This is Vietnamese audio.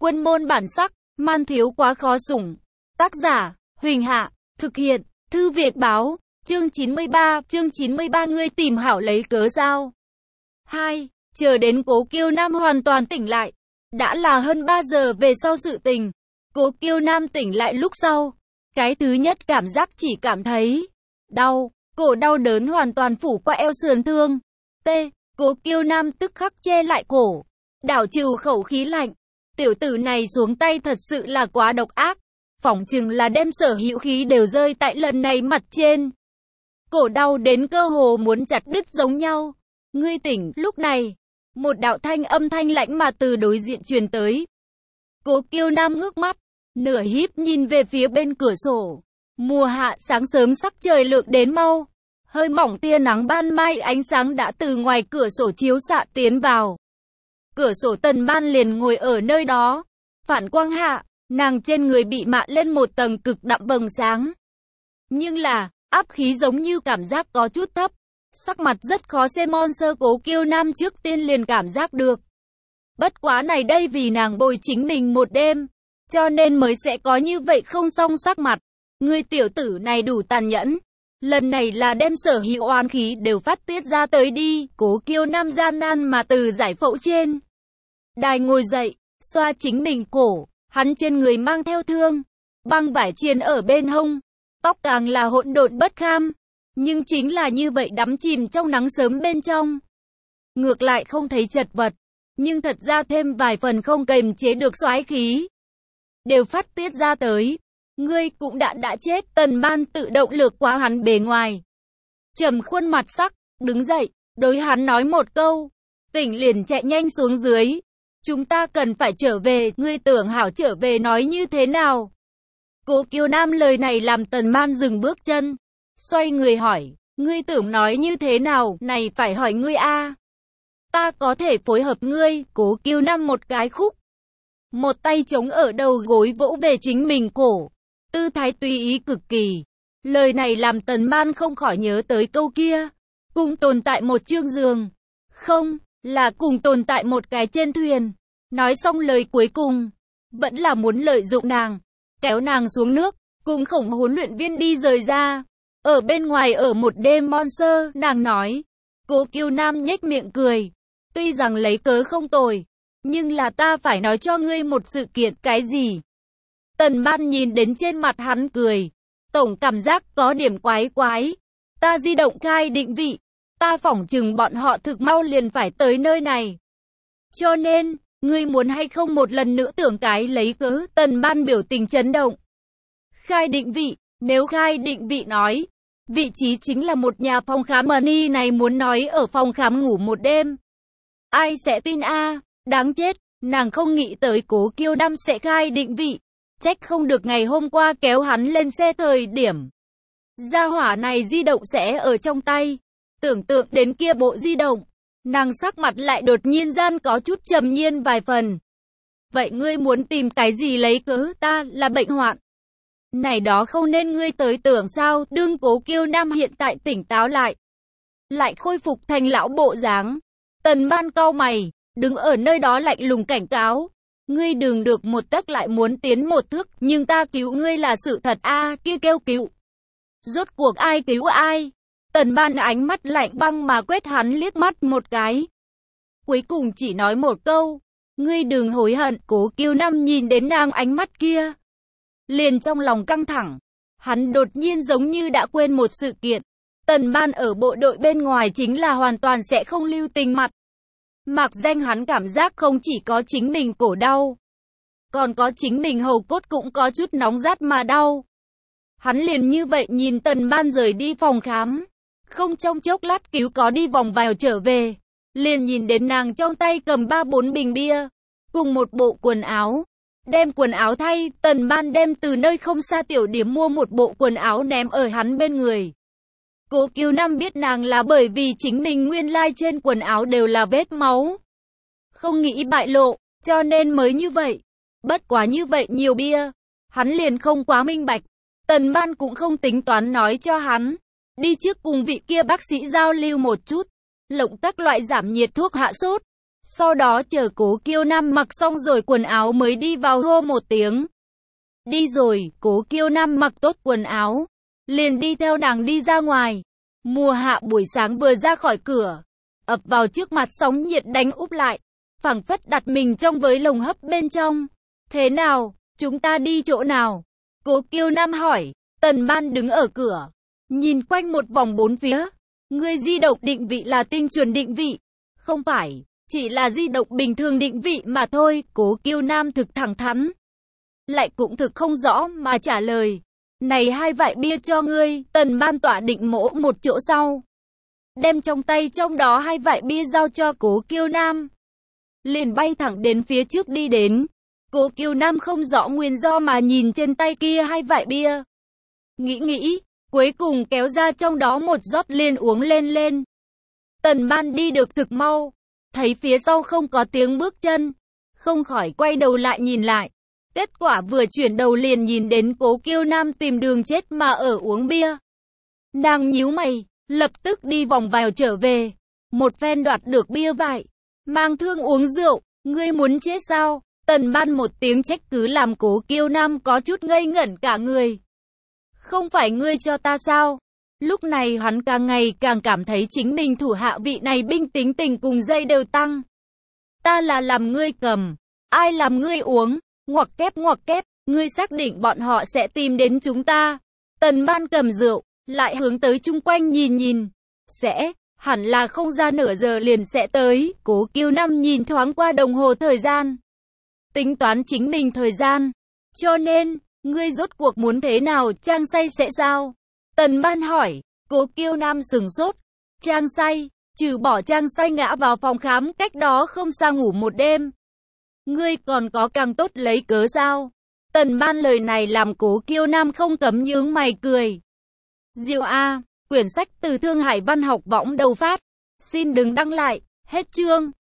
Quân môn bản sắc, man thiếu quá khó sủng. Tác giả, Huỳnh Hạ, thực hiện, Thư Việt Báo, chương 93, ngươi tìm Hảo lấy cớ sao? 2. Chờ đến Cố Kiêu Nam hoàn toàn tỉnh lại. Đã là hơn 3 giờ về sau sự tình. Cố Kiêu Nam tỉnh lại lúc sau. Cái thứ nhất cảm giác chỉ cảm thấy đau, cổ đau đớn hoàn toàn phủ qua eo sườn thương. Cố Kiêu Nam tức khắc che lại cổ, đảo trừ khẩu khí lạnh. Tiểu tử này xuống tay thật sự là quá độc ác. Phỏng chừng là đem sở hữu khí đều rơi tại lần này mặt trên. Cổ đau đến cơ hồ muốn chặt đứt giống nhau. Ngươi tỉnh, lúc này, một đạo âm thanh lạnh mà từ đối diện truyền tới. Cố Kiêu Nam ngước mắt, nửa híp nhìn về phía bên cửa sổ. Mùa hạ sáng sớm sắc trời lượng đến mau. Hơi mỏng tia nắng ban mai ánh sáng đã từ ngoài cửa sổ chiếu xạ tiến vào. Cửa sổ Tần Ban liền ngồi ở nơi đó. Phản quang hạ, nàng trên người bị mạ lên một tầng cực đậm vầng sáng. Nhưng là, áp khí giống như cảm giác có chút thấp. Sắc mặt rất khó xem Sơ Cố Kiêu Nam trước tiên liền cảm giác được. Bất quá này đây vì nàng bồi chính mình một đêm, cho nên mới sẽ có như vậy không xong sắc mặt. Ngươi tiểu tử này đủ tàn nhẫn. Lần này là đem sở hữu oán khí đều phát tiết ra tới đi. Cố Kiêu Nam gian nan mà từ giải phẫu trên đài ngồi dậy, xoa chính mình cổ. Hắn trên người mang theo thương, băng vải chiên ở bên hông, tóc càng là hỗn độn bất kham. Nhưng chính là như vậy đắm chìm trong nắng sớm bên trong. Ngược lại không thấy chật vật, nhưng thật ra thêm vài phần không kềm chế được xoái khí. Đều phát tiết ra tới. Ngươi cũng đã chết. Tần Ban tự động lược qua hắn bề ngoài. Trầm khuôn mặt sắc, đứng dậy, đối hắn nói một câu. Tỉnh liền chạy nhanh xuống dưới. Chúng ta cần phải trở về, ngươi tưởng hảo trở về nói như thế nào? Cố Kiêu Nam lời này làm Tần Ban dừng bước chân. Xoay người hỏi, ngươi tưởng nói như thế nào, này phải hỏi ngươi a. Ta có thể phối hợp ngươi. Cố Kiêu Nam một cái khúc. Một tay chống ở đầu gối vỗ về chính mình cổ. Tư thái tùy ý cực kỳ. Lời này làm Tần Ban không khỏi nhớ tới câu kia. Cùng tồn tại một chương giường. Không, là cùng tồn tại một cái trên thuyền. Nói xong lời cuối cùng, vẫn là muốn lợi dụng nàng, kéo nàng xuống nước, cùng khổng huấn luyện viên đi rời ra. Ở bên ngoài ở một đêm Monster, nàng nói. Cố Kiêu Nam nhếch miệng cười. Tuy rằng lấy cớ không tồi, nhưng là ta phải nói cho ngươi một sự kiện. Cái gì? Tần Ban nhìn đến trên mặt hắn cười. Tổng cảm giác có điểm quái quái. Ta di động khai định vị. Ta phỏng chừng bọn họ thực mau liền phải tới nơi này. Cho nên, ngươi muốn hay không một lần nữa tưởng cái lấy cớ? Tần Ban biểu tình chấn động. Khai định vị, nếu khai định vị nói, vị trí chính là một nhà phòng khám money này muốn nói ở phòng khám ngủ một đêm. Ai sẽ tin a? Đáng chết, nàng không nghĩ tới Cố Kiêu Nam sẽ khai định vị. Trách không được ngày hôm qua kéo hắn lên xe thời điểm. Gia hỏa này di động sẽ ở trong tay. Tưởng tượng đến kia bộ di động, nàng sắc mặt lại đột nhiên gian có chút trầm nhiên vài phần. Vậy ngươi muốn tìm cái gì lấy cớ? Ta là bệnh hoạn. Này đó không nên ngươi tới tưởng sao? Đương Cố Kiêu Nam hiện tại tỉnh táo lại khôi phục thành lão bộ dáng. Tần Ban cau mày, đứng ở nơi đó lạnh lùng cảnh cáo. Ngươi đừng được một tấc lại muốn tiến một thước, nhưng ta cứu ngươi là sự thật a. Kia kêu cứu. Rốt cuộc ai cứu ai? Tần Ban ánh mắt lạnh băng mà quét hắn liếc mắt một cái. Cuối cùng chỉ nói một câu. Ngươi đừng hối hận. Cố Kiêu Nam nhìn đến nàng ánh mắt kia, liền trong lòng căng thẳng. Hắn đột nhiên giống như đã quên một sự kiện. Tần Ban ở bộ đội bên ngoài chính là hoàn toàn sẽ không lưu tình mặt. Mặc danh hắn cảm giác không chỉ có chính mình cổ đau, còn có chính mình hầu cốt cũng có chút nóng rát mà đau. Hắn liền như vậy nhìn Tần Ban rời đi phòng khám. Không trong chốc lát cứu có đi vòng vào trở về. Liền nhìn đến nàng trong tay cầm 3-4 bình bia, cùng một bộ quần áo. Đem quần áo thay, Tần Ban đem từ nơi không xa tiểu điểm mua một bộ quần áo ném ở hắn bên người. Cố Kiêu Nam biết nàng là bởi vì chính mình nguyên lai trên quần áo đều là vết máu. Không nghĩ bại lộ, cho nên mới như vậy. Bất quá như vậy nhiều bia, hắn liền không quá minh bạch. Tần Ban cũng không tính toán nói cho hắn. Đi trước cùng vị kia bác sĩ giao lưu một chút. Lộng các loại giảm nhiệt thuốc hạ sốt. Sau đó chờ Cố Kiêu Nam mặc xong rồi quần áo mới đi vào hô một tiếng. Đi rồi, Cố Kiêu Nam mặc tốt quần áo, liền đi theo nàng đi ra ngoài. Mùa hạ buổi sáng vừa ra khỏi cửa, ập vào trước mặt sóng nhiệt đánh úp lại, phảng phất đặt mình trong với lồng hấp bên trong. Thế nào, chúng ta đi chỗ nào? Cố Kiêu Nam hỏi. Tần Ban đứng ở cửa, nhìn quanh một vòng bốn phía. Ngươi di động định vị là tinh chuẩn định vị? Không phải, chỉ là di động bình thường định vị mà thôi. Cố Kiêu Nam thực thẳng thắn, lại cũng thực không rõ mà trả lời. Này 2 vại bia cho ngươi. Tần Ban tỏa định mỗ một chỗ sau, đem trong tay trong đó 2 vại bia giao cho Cố Kiêu Nam, liền bay thẳng đến phía trước đi đến. Cố Kiêu Nam không rõ nguyên do mà nhìn trên tay kia 2 vại bia. Nghĩ, cuối cùng kéo ra trong đó một rót liền uống lên. Tần Ban đi được thực mau, thấy phía sau không có tiếng bước chân, không khỏi quay đầu lại nhìn lại. Kết quả vừa chuyển đầu liền nhìn đến Cố Kiêu Nam tìm đường chết mà ở uống bia. Nàng nhíu mày, lập tức đi vòng vào trở về, một phen đoạt được bia vại, mang thương uống rượu. Ngươi muốn chết sao? Tần Ban một tiếng trách cứ làm Cố Kiêu Nam có chút ngây ngẩn cả người. Không phải ngươi cho ta sao? Lúc này hắn càng ngày càng cảm thấy chính mình thủ hạ vị này binh tính tình cùng dây đều tăng. Ta là làm ngươi cầm, ai làm ngươi uống? Ngoặc kép, ngươi xác định bọn họ sẽ tìm đến chúng ta? Tần Ban cầm rượu, lại hướng tới chung quanh nhìn. Hẳn là không ra nửa giờ liền sẽ tới. Cố Kiêu Nam nhìn thoáng qua đồng hồ thời gian, tính toán chính mình thời gian. Cho nên, ngươi rốt cuộc muốn thế nào? Trang say sẽ sao? Tần Ban hỏi. Cố Kiêu Nam sừng sốt. Trang say? Trừ bỏ Trang say ngã vào phòng khám cách đó không xa ngủ một đêm, ngươi còn có càng tốt lấy cớ sao? Tần Ban lời này làm Cố Kiêu Nam không cấm nhướng mày cười. Diệu A, quyển sách từ Thương Hải Văn học võng đầu phát. Xin đừng đăng lại. Hết chương.